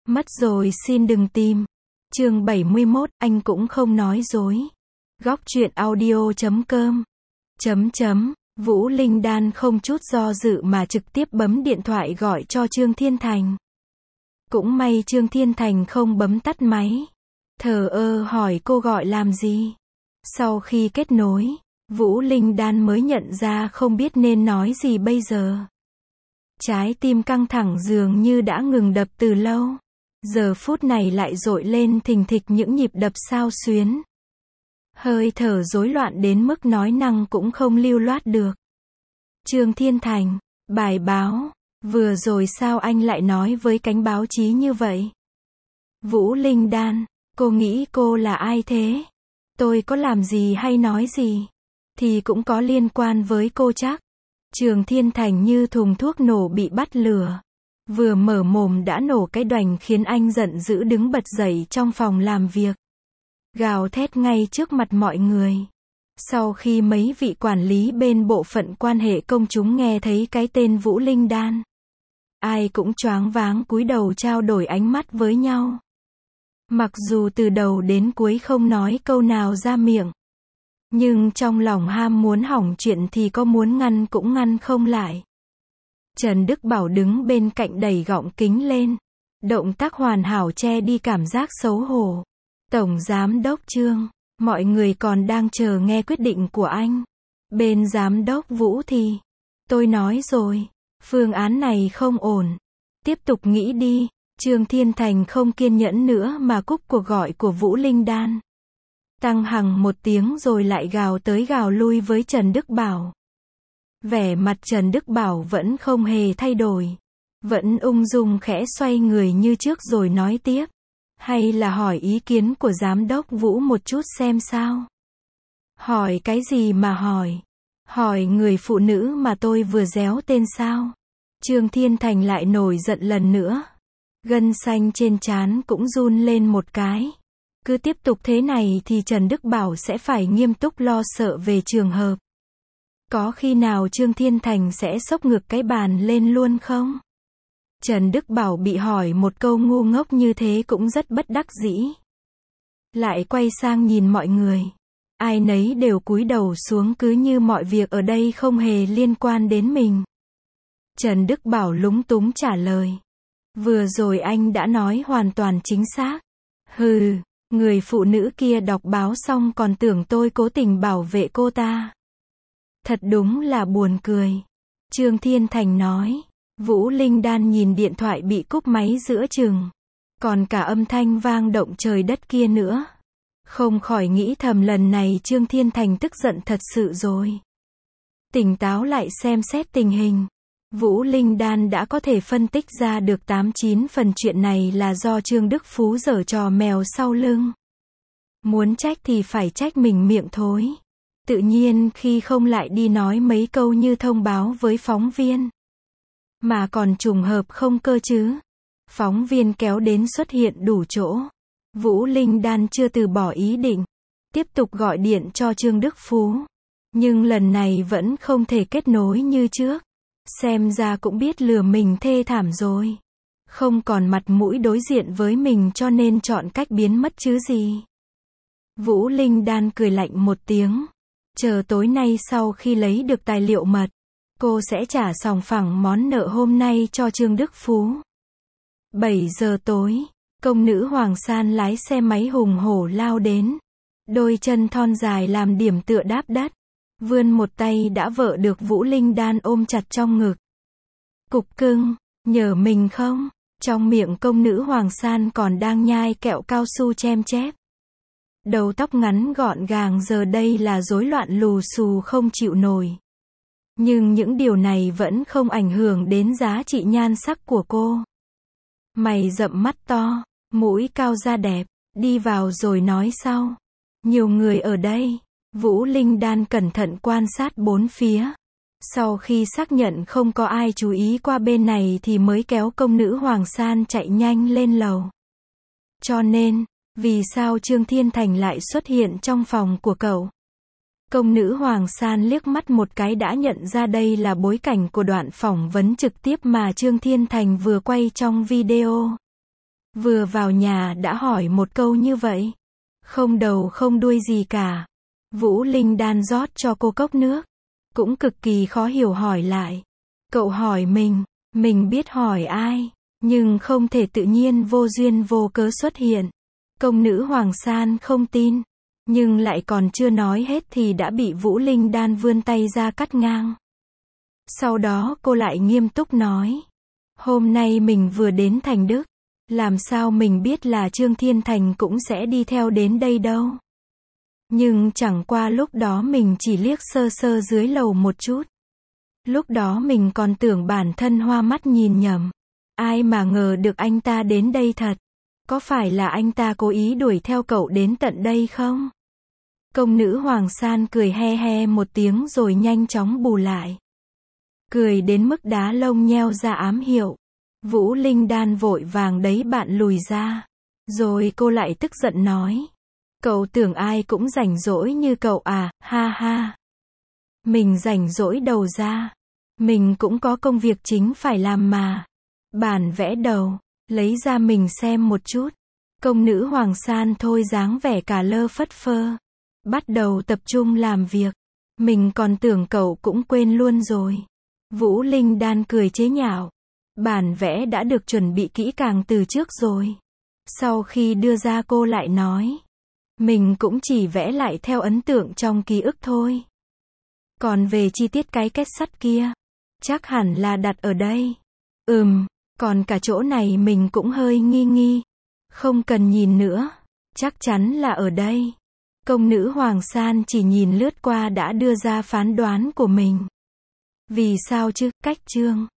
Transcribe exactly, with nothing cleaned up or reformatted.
Mất rồi xin đừng tìm. Chương bảy mươi mốt, anh cũng không nói dối. Góc truyện audio chấm com. Chấm chấm, Vũ Linh Đan không chút do dự mà trực tiếp bấm điện thoại gọi cho Trương Thiên Thành. Cũng may Trương Thiên Thành không bấm tắt máy. Thờ ơ hỏi cô gọi làm gì. Sau khi kết nối, Vũ Linh Đan mới nhận ra không biết nên nói gì bây giờ. Trái tim căng thẳng dường như đã ngừng đập từ lâu. Giờ phút này lại dội lên thình thịch những nhịp đập xao xuyến. Hơi thở rối loạn đến mức nói năng cũng không lưu loát được. Trương Thiên Thành, bài báo, vừa rồi sao anh lại nói với cánh báo chí như vậy? Vũ Linh Đan, cô nghĩ cô là ai thế? Tôi có làm gì hay nói gì? Thì cũng có liên quan với cô chắc. Trương Thiên Thành như thùng thuốc nổ bị bắt lửa. Vừa mở mồm đã nổ cái đoành khiến anh giận dữ đứng bật dậy trong phòng làm việc. Gào thét ngay trước mặt mọi người. Sau khi mấy vị quản lý bên bộ phận quan hệ công chúng nghe thấy cái tên Vũ Linh Đan, ai cũng choáng váng cúi đầu trao đổi ánh mắt với nhau. Mặc dù từ đầu đến cuối không nói câu nào ra miệng, nhưng trong lòng ham muốn hỏng chuyện thì có muốn ngăn cũng ngăn không lại. Trần Đức Bảo đứng bên cạnh đẩy gọng kính lên. Động tác hoàn hảo che đi cảm giác xấu hổ. Tổng Giám đốc Trương, mọi người còn đang chờ nghe quyết định của anh. Bên Giám đốc Vũ thì, tôi nói rồi, phương án này không ổn. Tiếp tục nghĩ đi. Trương Thiên Thành không kiên nhẫn nữa mà cúp cuộc gọi của Vũ Linh Đan. Tăng hằng một tiếng rồi lại gào tới gào lui với Trần Đức Bảo. Vẻ mặt Trần Đức Bảo vẫn không hề thay đổi. Vẫn ung dung khẽ xoay người như trước rồi nói tiếp. Hay là hỏi ý kiến của Giám đốc Vũ một chút xem sao? Hỏi cái gì mà hỏi? Hỏi người phụ nữ mà tôi vừa réo tên sao? Trương Thiên Thành lại nổi giận lần nữa. Gân xanh trên trán cũng run lên một cái. Cứ tiếp tục thế này thì Trần Đức Bảo sẽ phải nghiêm túc lo sợ về trường hợp. Có khi nào Trương Thiên Thành sẽ xốc ngược cái bàn lên luôn không? Trần Đức Bảo bị hỏi một câu ngu ngốc như thế cũng rất bất đắc dĩ. Lại quay sang nhìn mọi người. Ai nấy đều cúi đầu xuống cứ như mọi việc ở đây không hề liên quan đến mình. Trần Đức Bảo lúng túng trả lời. Vừa rồi anh đã nói hoàn toàn chính xác. Hừ, người phụ nữ kia đọc báo xong còn tưởng tôi cố tình bảo vệ cô ta. Thật đúng là buồn cười. Trương Thiên Thành nói. Vũ Linh Đan nhìn điện thoại bị cúp máy giữa chừng. Còn cả âm thanh vang động trời đất kia nữa. Không khỏi nghĩ thầm lần này Trương Thiên Thành tức giận thật sự rồi. Tỉnh táo lại xem xét tình hình. Vũ Linh Đan đã có thể phân tích ra được tám chín phần chuyện này là do Trương Đức Phú giở trò mèo sau lưng. Muốn trách thì phải trách mình miệng thối. Tự nhiên khi không lại đi nói mấy câu như thông báo với phóng viên. Mà còn trùng hợp không cơ chứ. Phóng viên kéo đến xuất hiện đủ chỗ. Vũ Linh Đan chưa từ bỏ ý định. Tiếp tục gọi điện cho Trương Đức Phú. Nhưng lần này vẫn không thể kết nối như trước. Xem ra cũng biết lừa mình thê thảm rồi. Không còn mặt mũi đối diện với mình cho nên chọn cách biến mất chứ gì. Vũ Linh Đan cười lạnh một tiếng. Chờ tối nay sau khi lấy được tài liệu mật, cô sẽ trả sòng phẳng món nợ hôm nay cho Trương Đức Phú. bảy giờ tối, công nữ Hoàng San lái xe máy hùng hổ lao đến. Đôi chân thon dài làm điểm tựa đáp đất. Vươn một tay đã vợ được Vũ Linh Đan ôm chặt trong ngực. Cục cưng, nhờ mình không? Trong miệng công nữ Hoàng San còn đang nhai kẹo cao su chem chép. Đầu tóc ngắn gọn gàng giờ đây là rối loạn lù xù không chịu nổi. Nhưng những điều này vẫn không ảnh hưởng đến giá trị nhan sắc của cô. Mày rậm mắt to, mũi cao da đẹp, đi vào rồi nói sau. Nhiều người ở đây. Vũ Linh Đan cẩn thận quan sát bốn phía. Sau khi xác nhận không có ai chú ý qua bên này thì mới kéo công nữ Hoàng San chạy nhanh lên lầu. Cho nên, vì sao Trương Thiên Thành lại xuất hiện trong phòng của cậu? Công nữ Hoàng San liếc mắt một cái đã nhận ra đây là bối cảnh của đoạn phỏng vấn trực tiếp mà Trương Thiên Thành vừa quay trong video. Vừa vào nhà đã hỏi một câu như vậy. Không đầu không đuôi gì cả. Vũ Linh Đan rót cho cô cốc nước. Cũng cực kỳ khó hiểu hỏi lại. Cậu hỏi mình, mình biết hỏi ai, nhưng không thể tự nhiên vô duyên vô cớ xuất hiện. Công nữ Hoàng San không tin, nhưng lại còn chưa nói hết thì đã bị Vũ Linh Đan vươn tay ra cắt ngang. Sau đó cô lại nghiêm túc nói. Hôm nay mình vừa đến Thành Đức. Làm sao mình biết là Trương Thiên Thành cũng sẽ đi theo đến đây đâu. Nhưng chẳng qua lúc đó mình chỉ liếc sơ sơ dưới lầu một chút. Lúc đó mình còn tưởng bản thân hoa mắt nhìn nhầm. Ai mà ngờ được anh ta đến đây thật. Có phải là anh ta cố ý đuổi theo cậu đến tận đây không? Công nữ Hoàng San cười he he một tiếng rồi nhanh chóng bù lại. Cười đến mức đá lông nheo ra ám hiệu. Vũ Linh Đan vội vàng đấy bạn lùi ra. Rồi cô lại tức giận nói. Cậu tưởng ai cũng rảnh rỗi như cậu à, ha ha. Mình rảnh rỗi đầu ra. Mình cũng có công việc chính phải làm mà. Bản vẽ đầu, lấy ra mình xem một chút. Công nữ Hoàng San thôi dáng vẻ cả lơ phất phơ. Bắt đầu tập trung làm việc. Mình còn tưởng cậu cũng quên luôn rồi. Vũ Linh Đan cười chế nhạo. Bản vẽ đã được chuẩn bị kỹ càng từ trước rồi. Sau khi đưa ra cô lại nói. Mình cũng chỉ vẽ lại theo ấn tượng trong ký ức thôi. Còn về chi tiết cái két sắt kia, chắc hẳn là đặt ở đây. Ừm, còn cả chỗ này mình cũng hơi nghi nghi. Không cần nhìn nữa, chắc chắn là ở đây. Công nữ Hoàng San chỉ nhìn lướt qua đã đưa ra phán đoán của mình. Vì sao chứ, cách Trương